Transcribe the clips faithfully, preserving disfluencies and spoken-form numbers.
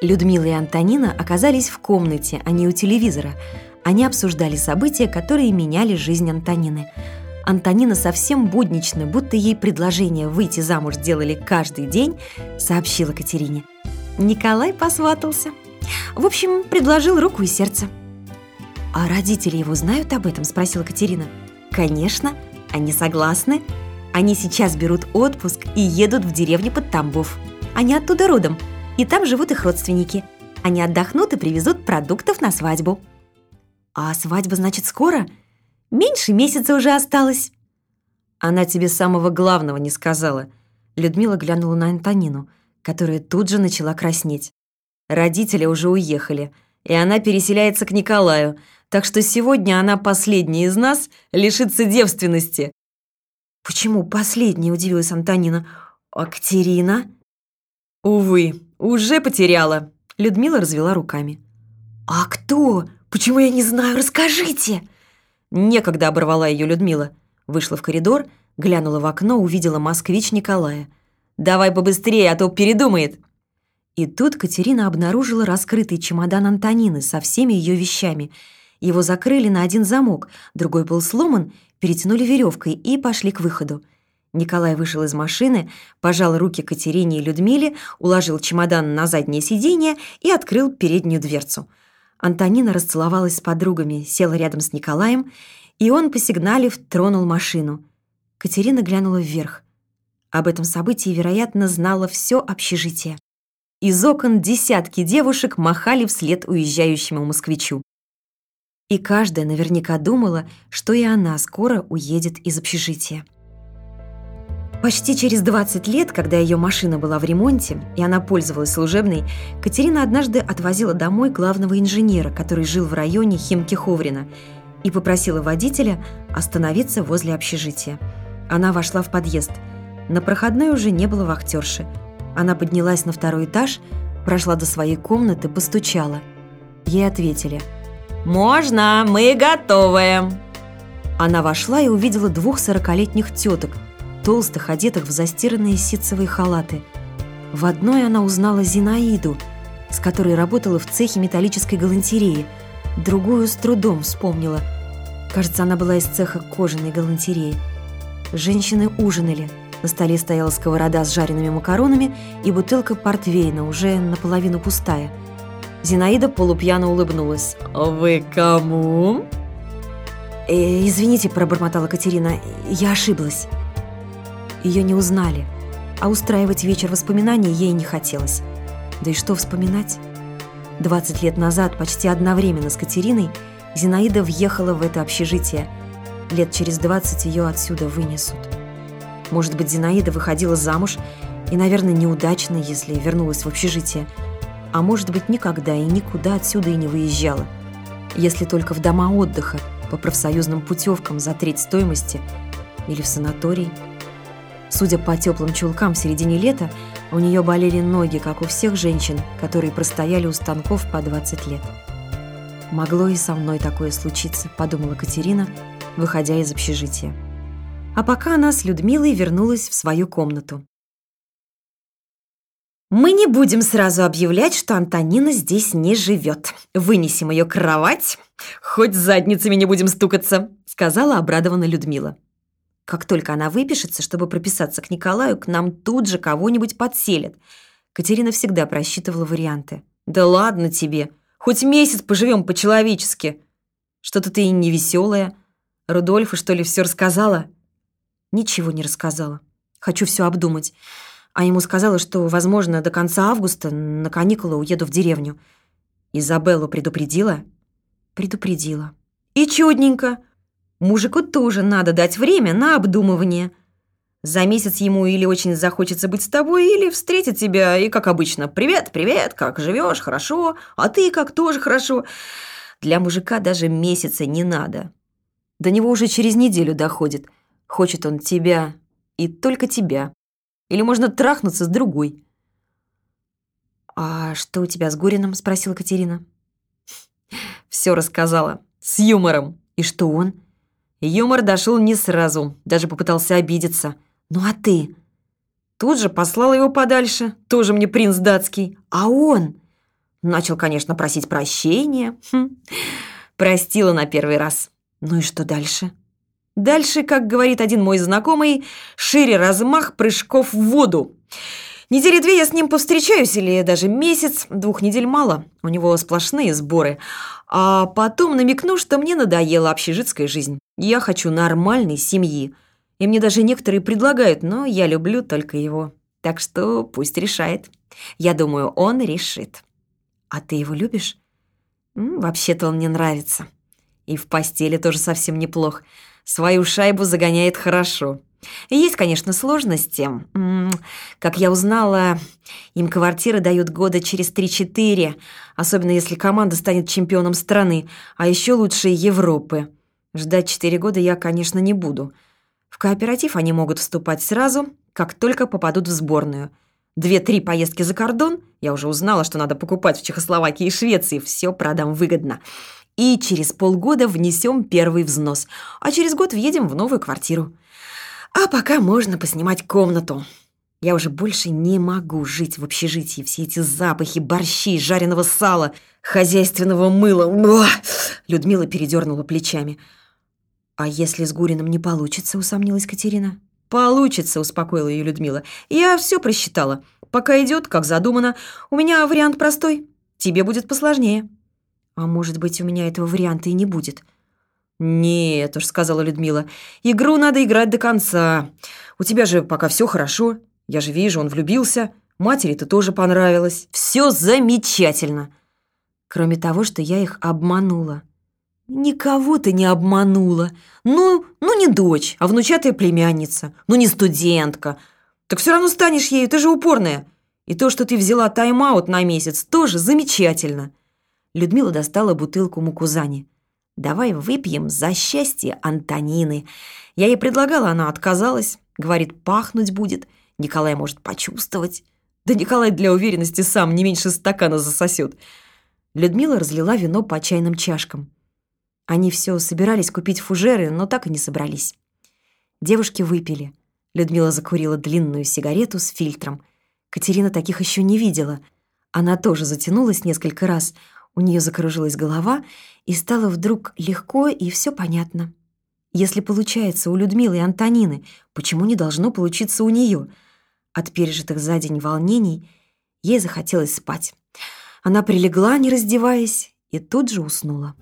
Людмила и Антонина оказались в комнате, а не у телевизора. Они обсуждали события, которые меняли жизнь Антонины. Антонина совсем буднично, будто ей предложение выйти замуж делали каждый день, сообщила Катерине. Николай посватался. В общем, предложил руку и сердце. «А родители его знают об этом?» – спросила Катерина. «Конечно, они согласны. Они сейчас берут отпуск и едут в деревню под Тамбов. Они оттуда родом, и там живут их родственники. Они отдохнут и привезут продуктов на свадьбу». «А свадьба, значит, скоро?» «Меньше месяца уже осталось». «Она тебе самого главного не сказала». Людмила глянула на Антонину, которая тут же начала краснеть. «Родители уже уехали, и она переселяется к Николаю, так что сегодня она последняя из нас лишится девственности». «Почему последняя?» – удивилась Антонина. «А Катерина?» «Увы, уже потеряла». Людмила развела руками. «А кто? Почему я не знаю? Расскажите!» «Некогда», — оборвала ее Людмила. Вышла в коридор, глянула в окно, увидела москвич Николая. «Давай побыстрее, а то передумает». И тут Катерина обнаружила раскрытый чемодан Антонины со всеми ее вещами. Его закрыли на один замок, другой был сломан, перетянули веревкой и пошли к выходу. Николай вышел из машины, пожал руки Катерине и Людмиле, уложил чемодан на заднее сиденье и открыл переднюю дверцу. Антонина расцеловалась с подругами, села рядом с Николаем, и он, посигналив, тронул машину. Катерина глянула вверх. Об этом событии, вероятно, знало все общежитие. Из окон десятки девушек махали вслед уезжающему москвичу. И каждая наверняка думала, что и она скоро уедет из общежития. Почти через двадцать лет, когда ее машина была в ремонте, и она пользовалась служебной, Катерина однажды отвозила домой главного инженера, который жил в районе Химки-Ховрина, и попросила водителя остановиться возле общежития. Она вошла в подъезд. На проходной уже не было вахтерши. Она поднялась на второй этаж, прошла до своей комнаты, постучала. Ей ответили: «Можно, мы готовы». Она вошла и увидела двух сорокалетних теток, толстых, одетых в застиранные ситцевые халаты. В одной она узнала Зинаиду, с которой работала в цехе металлической галантереи. Другую с трудом вспомнила. Кажется, она была из цеха кожаной галантереи. Женщины ужинали. На столе стояла сковорода с жареными макаронами и бутылка портвейна, уже наполовину пустая. Зинаида полупьяно улыбнулась. «Вы кому?» «Э, «Извините», – пробормотала Катерина, – «я ошиблась». Ее не узнали, а устраивать вечер воспоминаний ей не хотелось. Да и что вспоминать? Двадцать лет назад, почти одновременно с Катериной, Зинаида въехала в это общежитие. Лет через двадцать ее отсюда вынесут. Может быть, Зинаида выходила замуж и, наверное, неудачно, если вернулась в общежитие. А может быть, никогда и никуда отсюда и не выезжала. Если только в дома отдыха, по профсоюзным путевкам за треть стоимости или в санаторий. Судя по теплым чулкам в середине лета, у нее болели ноги, как у всех женщин, которые простояли у станков по двадцать лет. «Могло и со мной такое случиться», – подумала Катерина, выходя из общежития. А пока она с Людмилой вернулась в свою комнату. «Мы не будем сразу объявлять, что Антонина здесь не живет. Вынесем ее кровать, хоть задницами не будем стукаться», – сказала обрадованная Людмила. «Как только она выпишется, чтобы прописаться к Николаю, к нам тут же кого-нибудь подселят». Катерина всегда просчитывала варианты. «Да ладно тебе, хоть месяц поживем по-человечески. Что-то ты и не веселая. Рудольфу, что ли, все рассказала?» «Ничего не рассказала. Хочу все обдумать. А ему сказала, что, возможно, до конца августа на каникулы уеду в деревню». «Изабеллу предупредила?» «Предупредила». «И чудненько. Мужику тоже надо дать время на обдумывание. За месяц ему или очень захочется быть с тобой, или встретит тебя и, как обычно, «Привет, привет, как живешь? Хорошо. А ты как? Тоже хорошо». Для мужика даже месяца не надо. До него уже через неделю доходит. Хочет он тебя и только тебя. Или можно трахнуться с другой. «А что у тебя с Гориным?» – спросила Катерина. «Все рассказала. С юмором. И что он?» Юмор дошел не сразу, даже попытался обидеться. «Ну а ты?» Тут же послала его подальше, тоже мне принц датский. «А он?» Начал, конечно, просить прощения. Хм. Простила на первый раз. Ну и что дальше? Дальше, как говорит один мой знакомый, шире размах прыжков в воду. Недели две я с ним повстречаюсь, или даже месяц, двух недель мало, у него сплошные сборы. А потом намекну, что мне надоела общежитская жизнь. Я хочу нормальной семьи. И мне даже некоторые предлагают, но я люблю только его. Так что пусть решает. Я думаю, он решит. А ты его любишь? М, вообще-то он мне нравится. И в постели тоже совсем неплох. Свою шайбу загоняет хорошо. И есть, конечно, сложности. М, Как я узнала, им квартиры дают года через три-четыре, особенно если команда станет чемпионом страны, а еще лучше Европы. Ждать четыре года я, конечно, не буду. В кооператив они могут вступать сразу, как только попадут в сборную. Две-три поездки за кордон, я уже узнала, что надо покупать в Чехословакии и Швеции, все продам выгодно. И через полгода внесем первый взнос, а через год въедем в новую квартиру. А пока можно поснимать комнату. Я уже больше не могу жить в общежитии. Все эти запахи, борщи, жареного сала, хозяйственного мыла. Уah! Людмила передернула плечами. «А если с Гуриным не получится?» — усомнилась Катерина. «Получится», — успокоила ее Людмила. «Я все просчитала. Пока идет, как задумано. У меня вариант простой. Тебе будет посложнее». «А может быть, у меня этого варианта и не будет?» «Нет уж», — сказала Людмила, — «игру надо играть до конца. У тебя же пока все хорошо. Я же вижу, он влюбился. Матери ты тоже понравилась. Все замечательно. Кроме того, что я их обманула». «Никого ты не обманула. Ну, ну не дочь, а внучатая племянница. Ну не студентка. Так все равно станешь ею, ты же упорная. И то, что ты взяла тайм-аут на месяц, тоже замечательно». Людмила достала бутылку мукузани. «Давай выпьем за счастье Антонины». Я ей предлагала, она отказалась. Говорит, пахнуть будет. Николай может почувствовать. Да Николай для уверенности сам не меньше стакана засосет. Людмила разлила вино по чайным чашкам. Они все собирались купить фужеры, но так и не собрались. Девушки выпили. Людмила закурила длинную сигарету с фильтром. Катерина таких еще не видела. Она тоже затянулась несколько раз. У нее закружилась голова, и стало вдруг легко, и все понятно. Если получается у Людмилы и Антонины, почему не должно получиться у нее? От пережитых за день волнений ей захотелось спать. Она прилегла, не раздеваясь, и тут же уснула.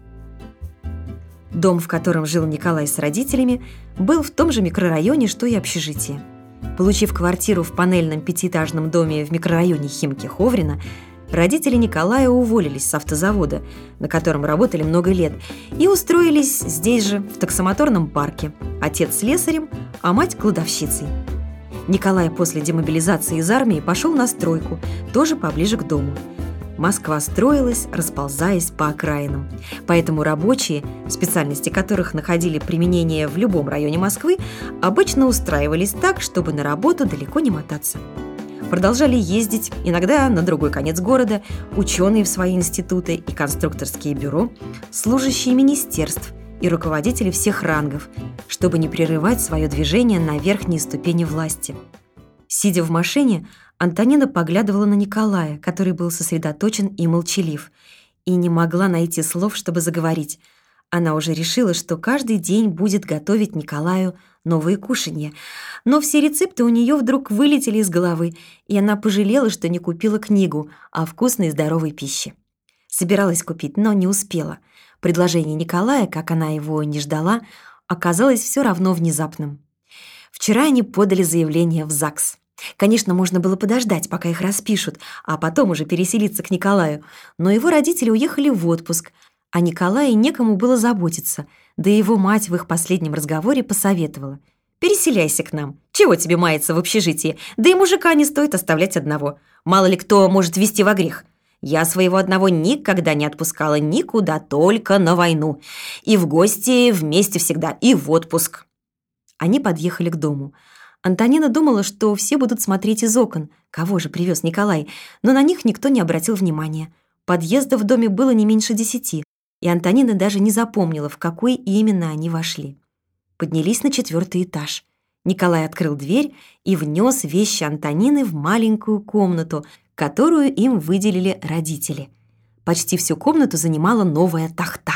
Дом, в котором жил Николай с родителями, был в том же микрорайоне, что и общежитие. Получив квартиру в панельном пятиэтажном доме в микрорайоне Химки-Ховрина, родители Николая уволились с автозавода, на котором работали много лет, и устроились здесь же, в таксомоторном парке. Отец слесарем, а мать кладовщицей. Николай после демобилизации из армии пошел на стройку, тоже поближе к дому. Москва строилась, расползаясь по окраинам. Поэтому рабочие, специальности которых находили применение в любом районе Москвы, обычно устраивались так, чтобы на работу далеко не мотаться. Продолжали ездить, иногда на другой конец города, ученые в свои институты и конструкторские бюро, служащие министерств и руководители всех рангов, чтобы не прерывать свое движение на верхние ступени власти. Сидя в машине, Антонина поглядывала на Николая, который был сосредоточен и молчалив, и не могла найти слов, чтобы заговорить. Она уже решила, что каждый день будет готовить Николаю новые кушанья. Но все рецепты у нее вдруг вылетели из головы, и она пожалела, что не купила книгу о вкусной и здоровой пище. Собиралась купить, но не успела. Предложение Николая, как она его не ждала, оказалось все равно внезапным. Вчера они подали заявление в ЗАГС. Конечно, можно было подождать, пока их распишут, а потом уже переселиться к Николаю. Но его родители уехали в отпуск, а Николаю некому было заботиться, да и его мать в их последнем разговоре посоветовала. «Переселяйся к нам. Чего тебе маяться в общежитии? Да и мужика не стоит оставлять одного. Мало ли кто может ввести во грех. Я своего одного никогда не отпускала никуда, только на войну. И в гости вместе всегда, и в отпуск». Они подъехали к дому. Антонина думала, что все будут смотреть из окон, кого же привез Николай, но на них никто не обратил внимания. Подъездов в доме было не меньше десяти, и Антонина даже не запомнила, в какой именно они вошли. Поднялись на четвертый этаж. Николай открыл дверь и внес вещи Антонины в маленькую комнату, которую им выделили родители. Почти всю комнату занимала новая тахта.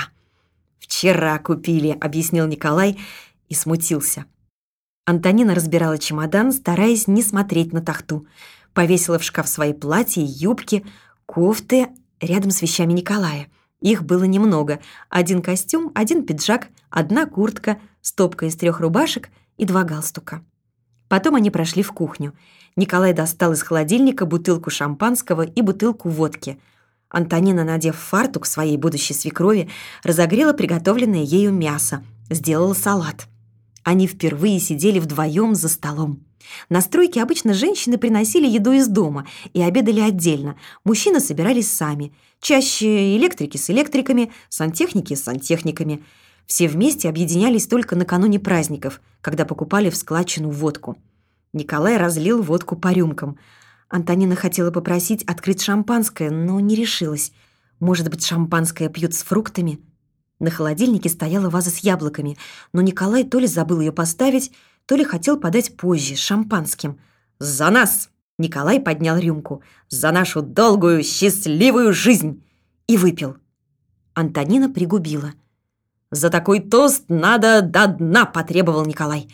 «Вчера купили», — объяснил Николай и смутился. Антонина разбирала чемодан, стараясь не смотреть на тахту. Повесила в шкаф свои платья, юбки, кофты рядом с вещами Николая. Их было немного. Один костюм, один пиджак, одна куртка, стопка из трех рубашек и два галстука. Потом они прошли в кухню. Николай достал из холодильника бутылку шампанского и бутылку водки. Антонина, надев фартук своей будущей свекрови, разогрела приготовленное ею мясо, сделала салат. Они впервые сидели вдвоем за столом. На стройке обычно женщины приносили еду из дома и обедали отдельно. Мужчины собирались сами. Чаще электрики с электриками, сантехники с сантехниками. Все вместе объединялись только накануне праздников, когда покупали в складчину водку. Николай разлил водку по рюмкам. Антонина хотела попросить открыть шампанское, но не решилась. Может быть, шампанское пьют с фруктами? На холодильнике стояла ваза с яблоками, но Николай то ли забыл ее поставить, то ли хотел подать позже, с шампанским. «За нас!» — Николай поднял рюмку. «За нашу долгую, счастливую жизнь!» И выпил. Антонина пригубила. «За такой тост надо до дна!» — потребовал Николай.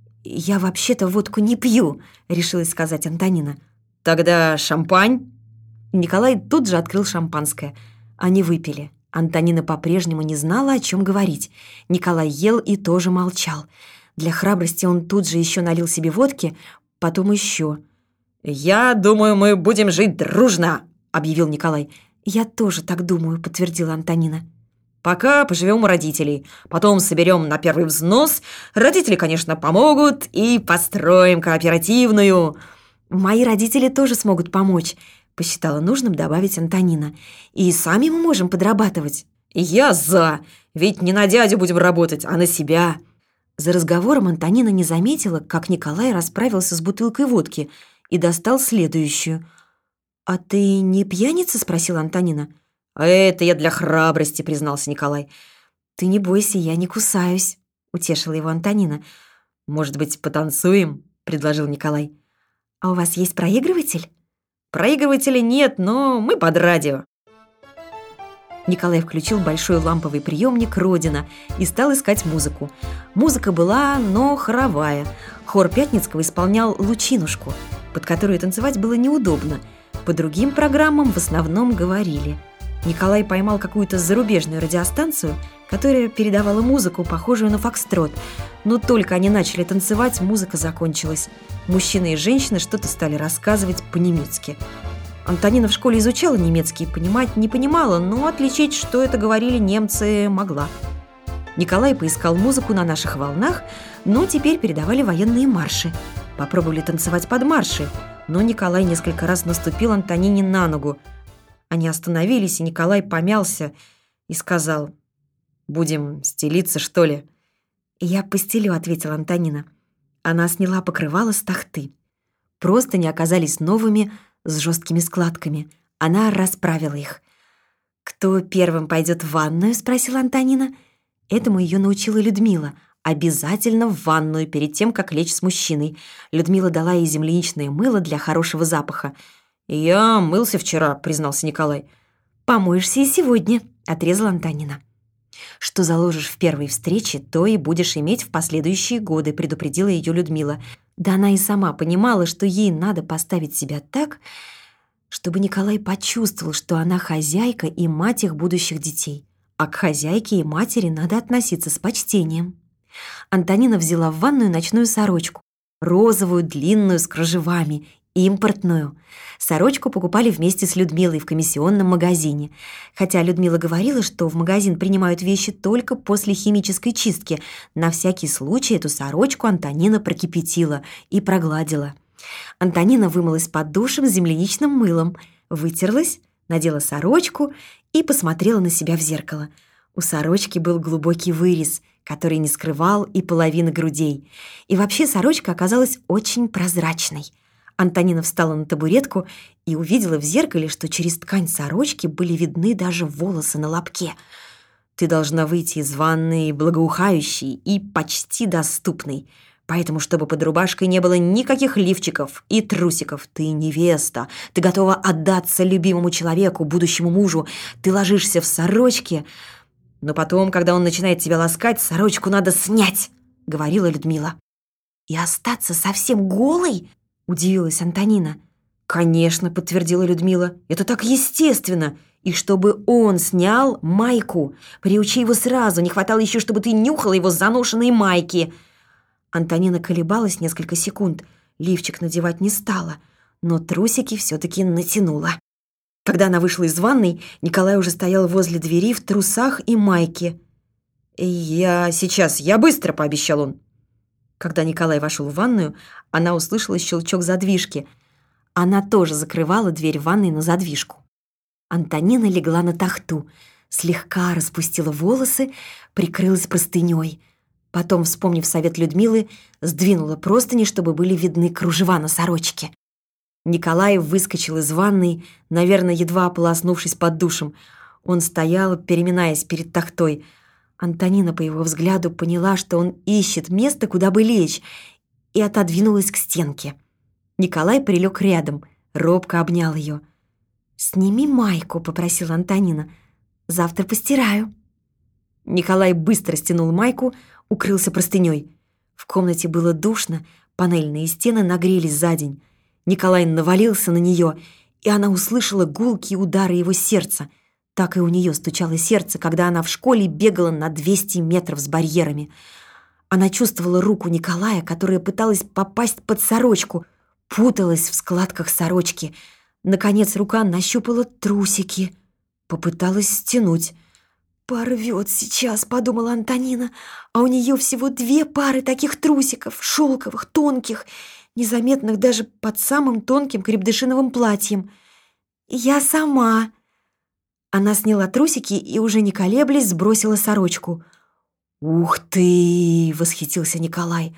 «Я вообще-то водку не пью», — решилась сказать Антонина. «Тогда шампань?» Николай тут же открыл шампанское. Они выпили. Антонина по-прежнему не знала, о чем говорить. Николай ел и тоже молчал. Для храбрости он тут же еще налил себе водки, потом еще. «Я думаю, мы будем жить дружно», — объявил Николай. «Я тоже так думаю», — подтвердила Антонина. «Пока поживем у родителей, потом соберем на первый взнос. Родители, конечно, помогут, и построим кооперативную». «Мои родители тоже смогут помочь», — посчитала нужным добавить Антонина. «И сами мы можем подрабатывать». «Я за! Ведь не на дядю будем работать, а на себя». За разговором Антонина не заметила, как Николай расправился с бутылкой водки и достал следующую. «А ты не пьяница?» — спросила Антонина. «А это я для храбрости», — признался Николай. «Ты не бойся, я не кусаюсь», — утешила его Антонина. «Может быть, потанцуем?» — предложил Николай. «А у вас есть проигрыватель?» «Проигрывателя нет, но мы под радио». Николай включил большой ламповый приемник «Родина» и стал искать музыку. Музыка была, но хоровая. Хор Пятницкого исполнял «Лучинушку», под которую танцевать было неудобно. По другим программам в основном говорили. Николай поймал какую-то зарубежную радиостанцию, которая передавала музыку, похожую на фокстрот. Но только они начали танцевать, музыка закончилась. Мужчины и женщины что-то стали рассказывать по-немецки. Антонина в школе изучала немецкий, понимать не понимала, но отличить, что это говорили немцы, могла. Николай поискал музыку на наших волнах, но теперь передавали военные марши. Попробовали танцевать под марши, но Николай несколько раз наступил Антонине на ногу. Они остановились, и Николай помялся и сказал: «Будем стелиться, что ли?» «Я постелю», — ответила Антонина. Она сняла покрывало с тахты. Простыни оказались новыми, с жесткими складками. Она расправила их. «Кто первым пойдет в ванную?» — спросила Антонина. Этому ее научила Людмила. Обязательно в ванную перед тем, как лечь с мужчиной. Людмила дала ей земляничное мыло для хорошего запаха. «Я мылся вчера», — признался Николай. «Помоешься и сегодня», — отрезала Антонина. «Что заложишь в первой встрече, то и будешь иметь в последующие годы», — предупредила ее Людмила. Да она и сама понимала, что ей надо поставить себя так, чтобы Николай почувствовал, что она хозяйка и мать их будущих детей. А к хозяйке и матери надо относиться с почтением. Антонина взяла в ванную ночную сорочку, розовую, длинную, с кружевами, импортную. Сорочку покупали вместе с Людмилой в комиссионном магазине. Хотя Людмила говорила, что в магазин принимают вещи только после химической чистки. На всякий случай эту сорочку Антонина прокипятила и прогладила. Антонина вымылась под душем с земляничным мылом, вытерлась, надела сорочку и посмотрела на себя в зеркало. У сорочки был глубокий вырез, который не скрывал и половины грудей. И вообще сорочка оказалась очень прозрачной. Антонина встала на табуретку и увидела в зеркале, что через ткань сорочки были видны даже волосы на лобке. «Ты должна выйти из ванной благоухающей и почти доступной», Поэтому, чтобы под рубашкой не было никаких лифчиков и трусиков, ты невеста, ты готова отдаться любимому человеку, будущему мужу, ты ложишься в сорочке, но потом, когда он начинает тебя ласкать, сорочку надо снять, говорила Людмила. И остаться совсем голой? Удивилась Антонина. Конечно, подтвердила Людмила, это так естественно. И чтобы он снял майку. Приучи его сразу, не хватало еще, чтобы ты нюхала его заношенные майки. Антонина колебалась несколько секунд. Лифчик надевать не стала, но трусики все-таки натянула. Когда она вышла из ванной, Николай уже стоял возле двери в трусах и майке. «Я сейчас, я быстро», — пообещал он. Когда Николай вошел в ванную, она услышала щелчок задвижки. Она тоже закрывала дверь ванной на задвижку. Антонина легла на тахту, слегка распустила волосы, прикрылась простыней. Потом, вспомнив совет Людмилы, сдвинула простыни, чтобы были видны кружева на сорочке. Николай выскочил из ванной, наверное, едва ополоснувшись под душем. Он стоял, переминаясь перед тахтой. Антонина по его взгляду поняла, что он ищет место, куда бы лечь, и отодвинулась к стенке. Николай прилег рядом, робко обнял ее. «Сними майку», — попросила Антонина. «Завтра постираю». Николай быстро стянул майку, укрылся простыней. В комнате было душно, панельные стены нагрелись за день. Николай навалился на нее, и она услышала гулкие удары его сердца. Так и у нее стучало сердце, когда она в школе бегала на двести метров с барьерами. Она чувствовала руку Николая, которая пыталась попасть под сорочку, путалась в складках сорочки. Наконец рука нащупала трусики, попыталась стянуть. «Порвет сейчас», — подумала Антонина, а у нее всего две пары таких трусиков, шелковых, тонких, незаметных даже под самым тонким крепдышиновым платьем. «Я сама». Она сняла трусики и, уже не колеблясь, сбросила сорочку. «Ух ты!» — восхитился Николай.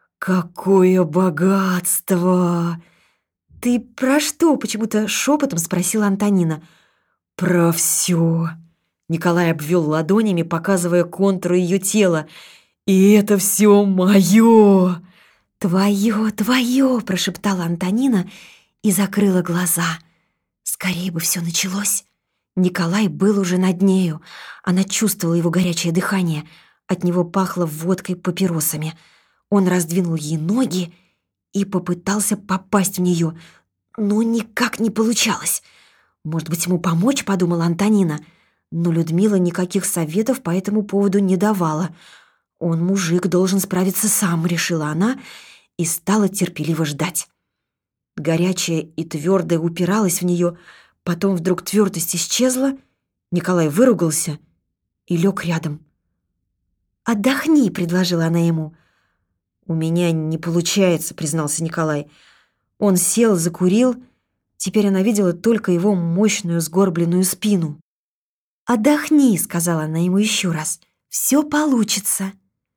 «Какое богатство!» «Ты про что?» — почему-то шепотом спросила Антонина. «Про все!» Николай обвел ладонями, показывая контуры ее тела. «И это все мое!» «Твое, твое!» — прошептала Антонина и закрыла глаза. Скорее бы все началось. Николай был уже над нею. Она чувствовала его горячее дыхание. От него пахло водкой, папиросами. Он раздвинул ей ноги и попытался попасть в нее, но никак не получалось. «Может быть, ему помочь?» — подумала Антонина. Но Людмила никаких советов по этому поводу не давала. «Он, мужик, должен справиться сам», — решила она и стала терпеливо ждать. Горячая и твердая упиралась в нее, потом вдруг твердость исчезла, Николай выругался и лег рядом. «Отдохни», — предложила она ему. «У меня не получается», — признался Николай. Он сел, закурил. Теперь она видела только его мощную сгорбленную спину. «Отдохни», — сказала она ему еще раз. «Все получится».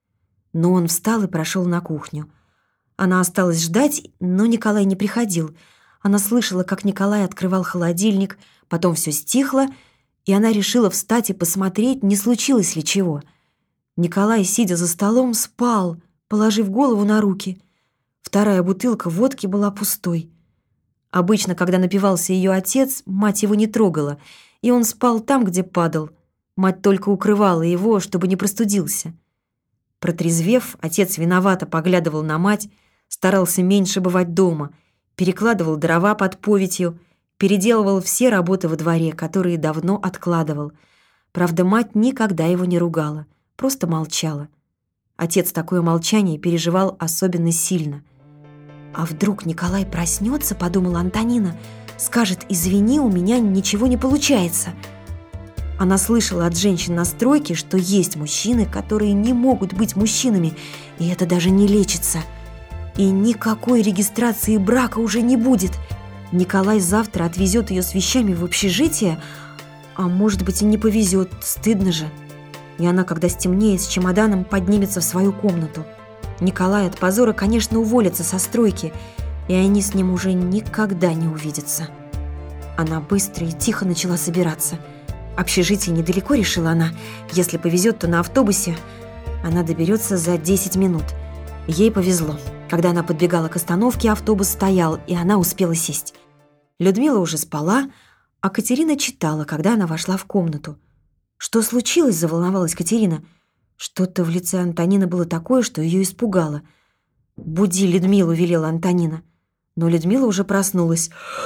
Но он встал и прошел на кухню. Она осталась ждать, но Николай не приходил. Она слышала, как Николай открывал холодильник, потом все стихло, и она решила встать и посмотреть, не случилось ли чего. Николай, сидя за столом, спал, положив голову на руки. Вторая бутылка водки была пустой. Обычно, когда напивался ее отец, мать его не трогала, и он спал там, где падал. Мать только укрывала его, чтобы не простудился. Протрезвев, отец виновато поглядывал на мать, старался меньше бывать дома, перекладывал дрова под повитью, переделывал все работы во дворе, которые давно откладывал. Правда, мать никогда его не ругала, просто молчала. Отец такое молчание переживал особенно сильно. «А вдруг Николай проснется, — подумала Антонина, — скажет: извини, у меня ничего не получается». Она слышала от женщин на стройке, что есть мужчины, которые не могут быть мужчинами, и это даже не лечится. И никакой регистрации брака уже не будет. Николай завтра отвезет ее с вещами в общежитие, а может быть и не повезет, стыдно же. И она, когда стемнеет, с чемоданом поднимется в свою комнату. Николай от позора, конечно, уволится со стройки, и они с ним уже никогда не увидятся. Она быстро и тихо начала собираться. Общежитие недалеко, решила она. Если повезет, то на автобусе она доберется за десять минут. Ей повезло. Когда она подбегала к остановке, автобус стоял, и она успела сесть. Людмила уже спала, а Катерина читала, когда она вошла в комнату. «Что случилось?» – заволновалась Катерина. Что-то в лице Антонины было такое, что ее испугало. «Буди Людмилу», – велела Антонина. Но Людмила уже проснулась.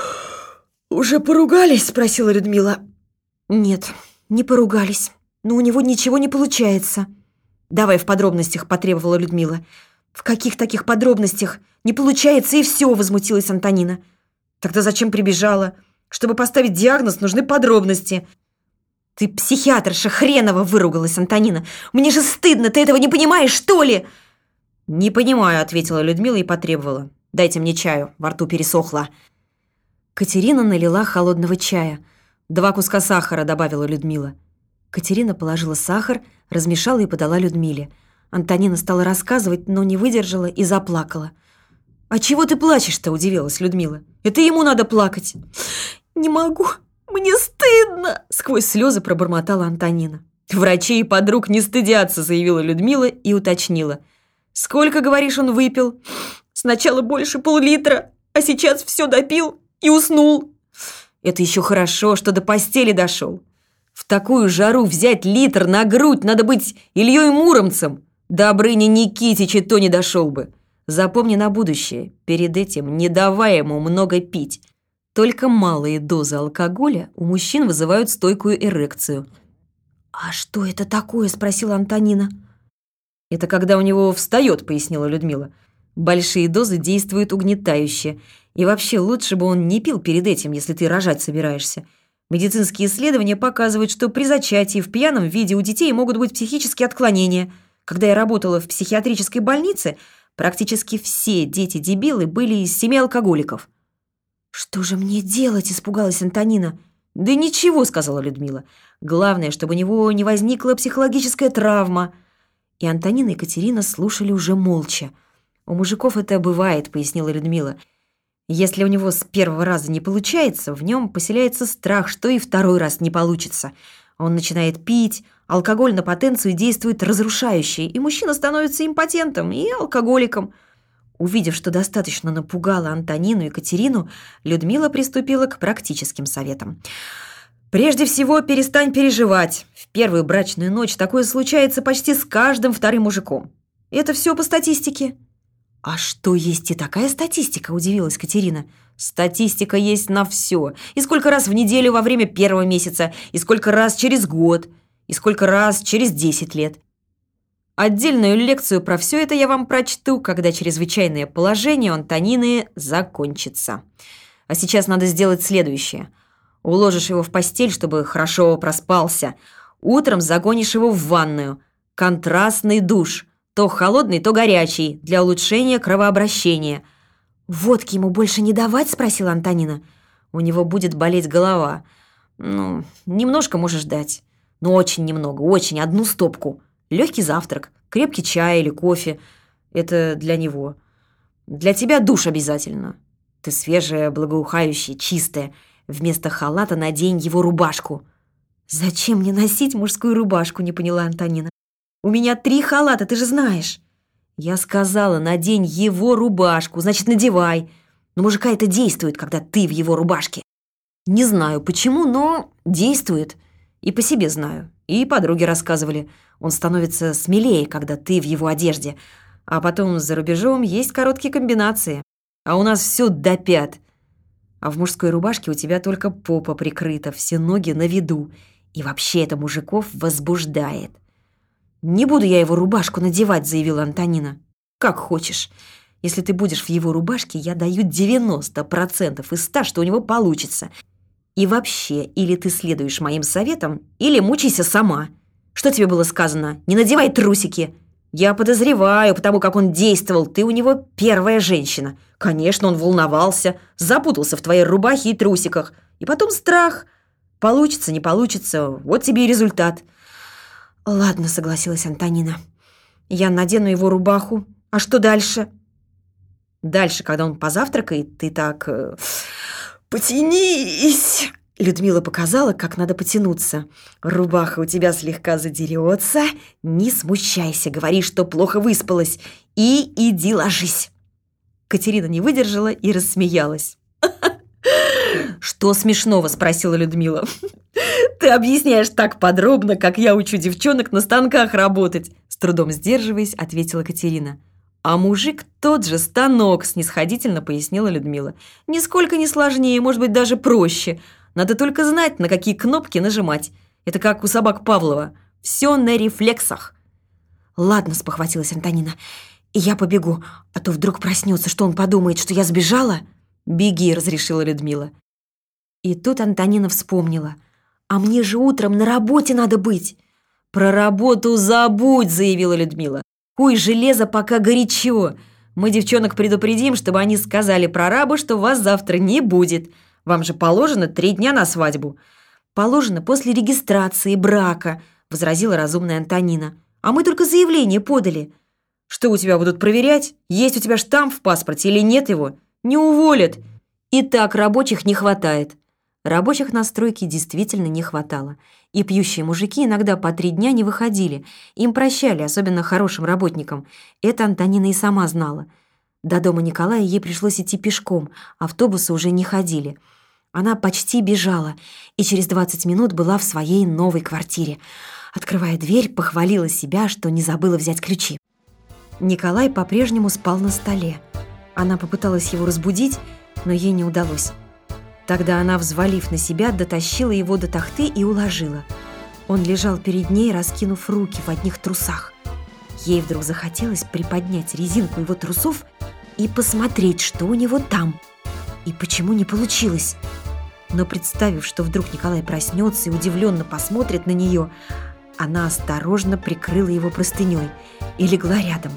«Уже поругались?» – спросила Людмила. «Нет, не поругались. Но у него ничего не получается». «Давай в подробностях», – потребовала Людмила. «В каких таких подробностях? Не получается, и все», – возмутилась Антонина. «Тогда зачем прибежала? Чтобы поставить диагноз, нужны подробности». «Ты психиатрша хренова!» – выругалась Антонина. «Мне же стыдно, ты этого не понимаешь, что ли?» «Не понимаю», – ответила Людмила и потребовала. «Дайте мне чаю, во рту пересохло». Катерина налила холодного чая. «Два куска сахара», – добавила Людмила. Катерина положила сахар, размешала и подала Людмиле. Антонина стала рассказывать, но не выдержала и заплакала. «А чего ты плачешь-то?» – удивилась Людмила. «Это ему надо плакать». «Не могу, мне стыдно!» – сквозь слезы пробормотала Антонина. «Врачи и подруг не стыдятся», – заявила Людмила и уточнила. «Сколько, говоришь, он выпил?» «Сначала больше пол-литра, а сейчас все допил и уснул». «Это еще хорошо, что до постели дошел. В такую жару взять литр на грудь надо быть Ильей Муромцем. Добрыня Никитич и то не дошел бы. Запомни на будущее, перед этим не давай ему много пить. Только малые дозы алкоголя у мужчин вызывают стойкую эрекцию». «А что это такое?» – спросила Антонина. «Это когда у него встает», – пояснила Людмила. «Большие дозы действуют угнетающе. И вообще лучше бы он не пил перед этим, если ты рожать собираешься. Медицинские исследования показывают, что при зачатии в пьяном виде у детей могут быть психические отклонения. Когда я работала в психиатрической больнице, практически все дети-дебилы были из семей алкоголиков». «Что же мне делать?» – испугалась Антонина. «Да ничего», – сказала Людмила. «Главное, чтобы у него не возникла психологическая травма». И Антонина и Катерина слушали уже молча. «У мужиков это бывает», – пояснила Людмила. «Если у него с первого раза не получается, в нем поселяется страх, что и второй раз не получится. Он начинает пить, алкоголь на потенцию действует разрушающе, и мужчина становится импотентом и алкоголиком». Увидев, что достаточно напугала Антонину и Катерину, Людмила приступила к практическим советам. «Прежде всего, перестань переживать. В первую брачную ночь такое случается почти с каждым вторым мужиком. Это все по статистике». «А что, есть и такая статистика?» – удивилась Катерина. «Статистика есть на все. И сколько раз в неделю во время первого месяца, и сколько раз через год, и сколько раз через десять лет. Отдельную лекцию про все это я вам прочту, когда чрезвычайное положение у Антонины закончится. А сейчас надо сделать следующее. Уложишь его в постель, чтобы хорошо проспался. Утром загонишь его в ванную. Контрастный душ. То холодный, то горячий, для улучшения кровообращения». «Водки ему больше не давать?» – спросила Антонина. «У него будет болеть голова. Ну, немножко можешь дать. Ну, очень немного, очень, одну стопку. Легкий завтрак, крепкий чай или кофе. Это для него. Для тебя душ обязательно. Ты свежая, благоухающая, чистая. Вместо халата надень его рубашку». «Зачем мне носить мужскую рубашку?» – не поняла Антонина. «У меня три халата, ты же знаешь». «Я сказала, надень его рубашку, значит, надевай. Но мужика это действует, когда ты в его рубашке. Не знаю почему, но действует. И по себе знаю. И подруги рассказывали. Он становится смелее, когда ты в его одежде. А потом за рубежом есть короткие комбинации. А у нас все до пят. А в мужской рубашке у тебя только попа прикрыта, все ноги на виду. И вообще это мужиков возбуждает». «Не буду я его рубашку надевать», — заявила Антонина. «Как хочешь. Если ты будешь в его рубашке, я даю девяносто процентов из ста, что у него получится. И вообще, или ты следуешь моим советам, или мучайся сама. Что тебе было сказано? Не надевай трусики. Я подозреваю, потому как он действовал, ты у него первая женщина. Конечно, он волновался, запутался в твоей рубахе и трусиках. И потом страх. Получится, не получится, вот тебе и результат». «Ладно», — согласилась Антонина. «Я надену его рубаху. А что дальше?» «Дальше, когда он позавтракает, ты так... Э, потянись!» Людмила показала, как надо потянуться. «Рубаха у тебя слегка задерется. Не смущайся, говори, что плохо выспалась. И иди ложись». Катерина не выдержала и рассмеялась. «Что смешного?» – спросила Людмила. «Ты объясняешь так подробно, как я учу девчонок на станках работать», – с трудом сдерживаясь, ответила Катерина. «А мужик тот же станок», – снисходительно пояснила Людмила. «Нисколько не сложнее, может быть, даже проще. Надо только знать, на какие кнопки нажимать. Это как у собак Павлова. Все на рефлексах». «Ладно», – спохватилась Антонина. «И я побегу, а то вдруг проснется, что он подумает, что я сбежала». «Беги», – разрешила Людмила. И тут Антонина вспомнила. «А мне же утром на работе надо быть». «Про работу забудь», – заявила Людмила. «Куй железо, пока горячо. Мы девчонок предупредим, чтобы они сказали прорабу, что вас завтра не будет. Вам же положено три дня на свадьбу». «Положено после регистрации брака», – возразила разумная Антонина. «А мы только заявление подали». «Что у тебя будут проверять? Есть у тебя штамп в паспорте или нет его? Не уволят. И так рабочих не хватает». Рабочих на стройке действительно не хватало. И пьющие мужики иногда по три дня не выходили. Им прощали, особенно хорошим работникам. Это Антонина и сама знала. До дома Николая ей пришлось идти пешком, автобусы уже не ходили. Она почти бежала и через двадцать минут была в своей новой квартире. Открывая дверь, похвалила себя, что не забыла взять ключи. Николай по-прежнему спал на столе. Она попыталась его разбудить, но ей не удалось. Тогда она, взвалив на себя, дотащила его до тахты и уложила. Он лежал перед ней, раскинув руки в одних трусах. Ей вдруг захотелось приподнять резинку его трусов и посмотреть, что у него там. И почему не получилось. Но представив, что вдруг Николай проснется и удивленно посмотрит на нее, она осторожно прикрыла его простыней и легла рядом.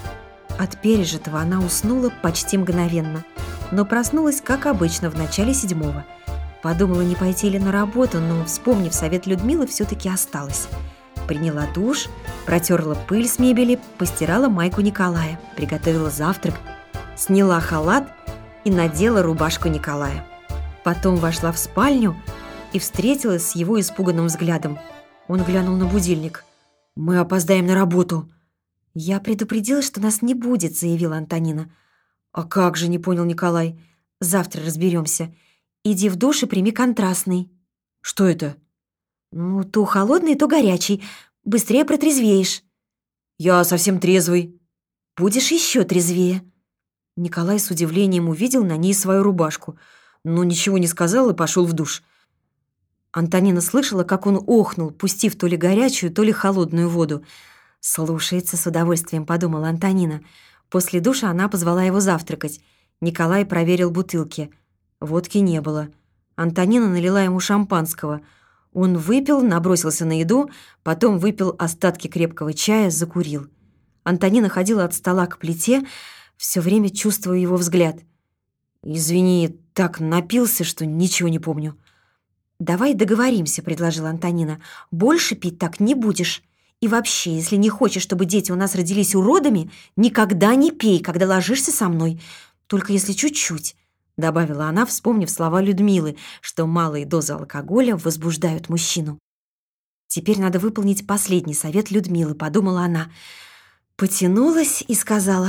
От пережитого она уснула почти мгновенно, но проснулась, как обычно, в начале седьмого. Подумала, не пойти ли на работу, но, вспомнив совет Людмилы, все-таки осталась. Приняла душ, протерла пыль с мебели, постирала майку Николая, приготовила завтрак, сняла халат и надела рубашку Николая. Потом вошла в спальню и встретилась с его испуганным взглядом. Он глянул на будильник. «Мы опоздаем на работу». «Я предупредила, что нас не будет», — заявила Антонина. «А как же?» — не понял Николай. «Завтра разберемся. Иди в душ и прими контрастный». «Что это?» «Ну, то холодный, то горячий. Быстрее протрезвеешь». «Я совсем трезвый». «Будешь еще трезвее». Николай с удивлением увидел на ней свою рубашку, но ничего не сказал и пошел в душ. Антонина слышала, как он охнул, пустив то ли горячую, то ли холодную воду. «Слушается с удовольствием», — подумала Антонина. После душа она позвала его завтракать. Николай проверил бутылки. Водки не было. Антонина налила ему шампанского. Он выпил, набросился на еду, потом выпил остатки крепкого чая, закурил. Антонина ходила от стола к плите, все время чувствуя его взгляд. «Извини, так напился, что ничего не помню». «Давай договоримся», — предложила Антонина. «Больше пить так не будешь. И вообще, если не хочешь, чтобы дети у нас родились уродами, никогда не пей, когда ложишься со мной. Только если чуть-чуть», — добавила она, вспомнив слова Людмилы, что малые дозы алкоголя возбуждают мужчину. «Теперь надо выполнить последний совет Людмилы», — подумала она. Потянулась и сказала: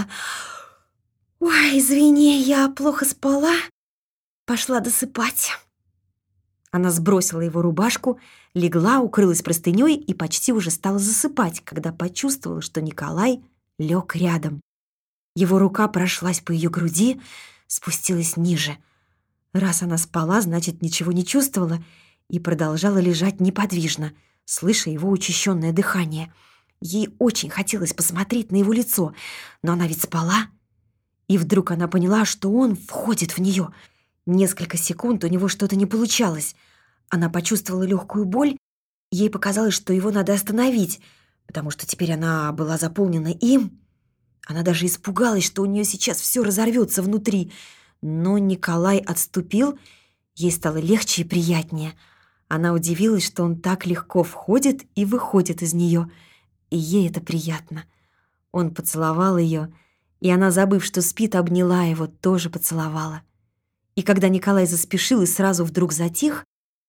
«Ой, извини, я плохо спала. Пошла досыпать». Она сбросила его рубашку, легла, укрылась простыней и почти уже стала засыпать, когда почувствовала, что Николай лег рядом. Его рука прошлась по ее груди, спустилась ниже. Раз она спала, значит, ничего не чувствовала и продолжала лежать неподвижно, слыша его учащенное дыхание. Ей очень хотелось посмотреть на его лицо, но она ведь спала. И вдруг она поняла, что он входит в нее. Несколько секунд у него что-то не получалось. Она почувствовала легкую боль. Ей показалось, что его надо остановить, потому что теперь она была заполнена им. Она даже испугалась, что у нее сейчас все разорвется внутри. Но Николай отступил. Ей стало легче и приятнее. Она удивилась, что он так легко входит и выходит из нее. И ей это приятно. Он поцеловал ее, и она, забыв, что спит, обняла его, тоже поцеловала. И когда Николай заспешил и сразу вдруг затих,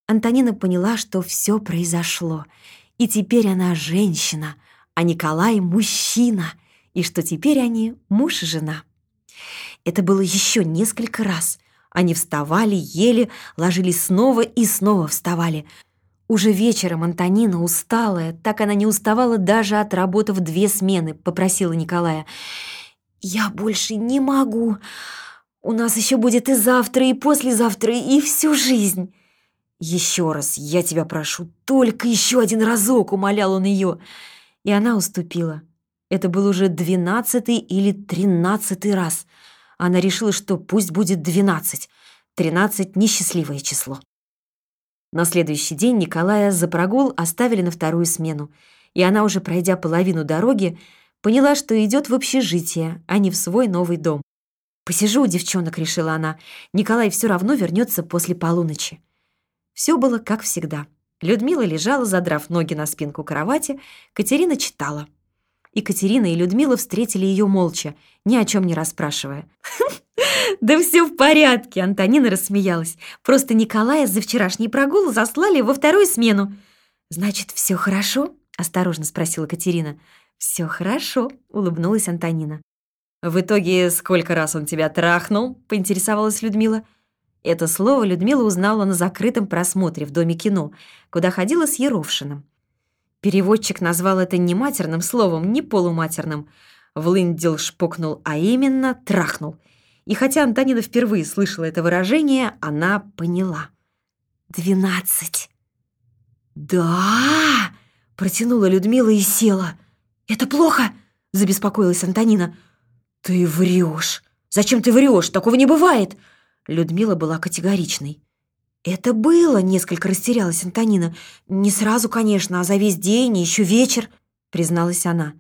Антонина поняла, что все произошло, и теперь она женщина, а Николай — мужчина, и что теперь они муж и жена. Это было еще несколько раз. Они вставали, ели, ложились снова и снова вставали. Уже вечером Антонина, усталая, так она не уставала даже отработав две смены, попросила Николая: «Я больше не могу. У нас еще будет и завтра, и послезавтра, и всю жизнь». «Еще раз, я тебя прошу, только еще один разок», — умолял он ее. И она уступила. Это был уже двенадцатый или тринадцатый раз. Она решила, что пусть будет двенадцать. Тринадцать — несчастливое число. На следующий день Николая за прогул оставили на вторую смену, и она, уже пройдя половину дороги, поняла, что идет в общежитие, а не в свой новый дом. «Посижу у девчонок», — решила она. «Николай все равно вернется после полуночи». Все было как всегда. Людмила лежала, задрав ноги на спинку кровати, Катерина читала. И Катерина, и Людмила встретили ее молча, ни о чем не расспрашивая. «Да все в порядке», — Антонина рассмеялась. «Просто Николая за вчерашний прогул заслали во вторую смену». «Значит, все хорошо?» — осторожно спросила Катерина. «Все хорошо», — улыбнулась Антонина. «В итоге сколько раз он тебя трахнул?» — поинтересовалась Людмила. Это слово Людмила узнала на закрытом просмотре в Доме кино, куда ходила с Еровшиным. Переводчик назвал это не матерным словом, не полуматерным. Влындил, шпокнул, а именно трахнул. И хотя Антонина впервые слышала это выражение, она поняла. «Двенадцать». «Да!» — протянула Людмила и села. «Это плохо?» — забеспокоилась Антонина. «Ты врешь! Зачем ты врешь? Такого не бывает!» Людмила была категоричной. «Это было!» — несколько растерялась Антонина. «Не сразу, конечно, а за весь день и еще вечер», — призналась она.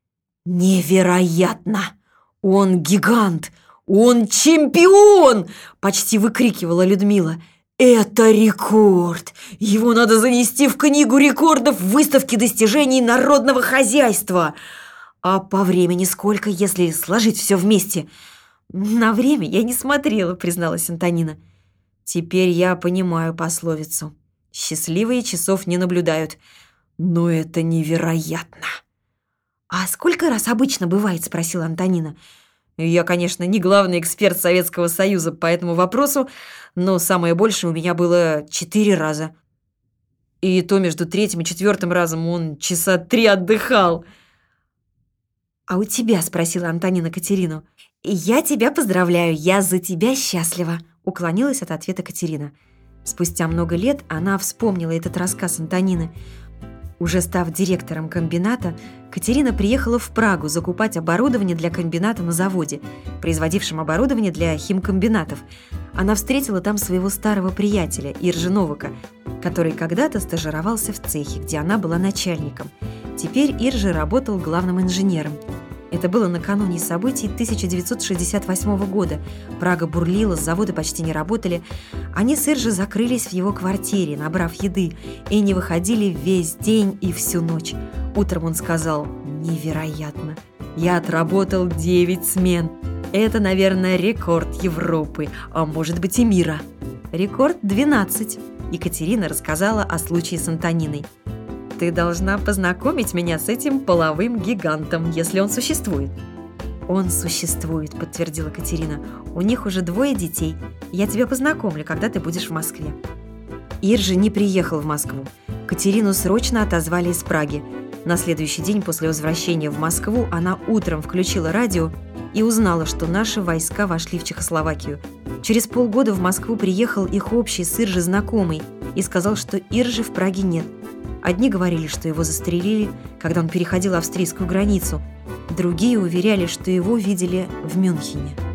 «Невероятно! Он гигант! Он чемпион!» — почти выкрикивала Людмила. «Это рекорд! Его надо занести в книгу рекордов выставки достижений народного хозяйства! А по времени сколько, если сложить все вместе?» «На время я не смотрела», — призналась Антонина. «Теперь я понимаю пословицу. Счастливые часов не наблюдают. Но это невероятно!» «А сколько раз обычно бывает?» — спросила Антонина. «Я, конечно, не главный эксперт Советского Союза по этому вопросу, но самое большее у меня было четыре раза. И то между третьим и четвертым разом он часа три отдыхал». «А у тебя?» — спросила Антонина Катерину. «Я тебя поздравляю, я за тебя счастлива», — уклонилась от ответа Катерина. Спустя много лет она вспомнила этот рассказ Антонины. Уже став директором комбината, Катерина приехала в Прагу закупать оборудование для комбината на заводе, производившем оборудование для химкомбинатов. Она встретила там своего старого приятеля Иржи Новака, который когда-то стажировался в цехе, где она была начальником. Теперь Иржи работал главным инженером. Это было накануне событий тысяча девятьсот шестьдесят восьмого года. Прага бурлила, заводы почти не работали. Они с Иржи закрылись в его квартире, набрав еды, и не выходили весь день и всю ночь. Утром он сказал: «Невероятно! Я отработал девять смен. Это, наверное, рекорд Европы, а может быть и мира». Рекорд двенадцать. Екатерина рассказала о случае с Антониной. «Ты должна познакомить меня с этим половым гигантом, если он существует». «Он существует», — подтвердила Катерина. «У них уже двое детей. Я тебя познакомлю, когда ты будешь в Москве». Иржи не приехал в Москву. Катерину срочно отозвали из Праги. На следующий день после возвращения в Москву она утром включила радио и узнала, что наши войска вошли в Чехословакию. Через полгода в Москву приехал их общий с Иржи знакомый и сказал, что Иржи в Праге нет. Одни говорили, что его застрелили, когда он переходил австрийскую границу. Другие уверяли, что его видели в Мюнхене.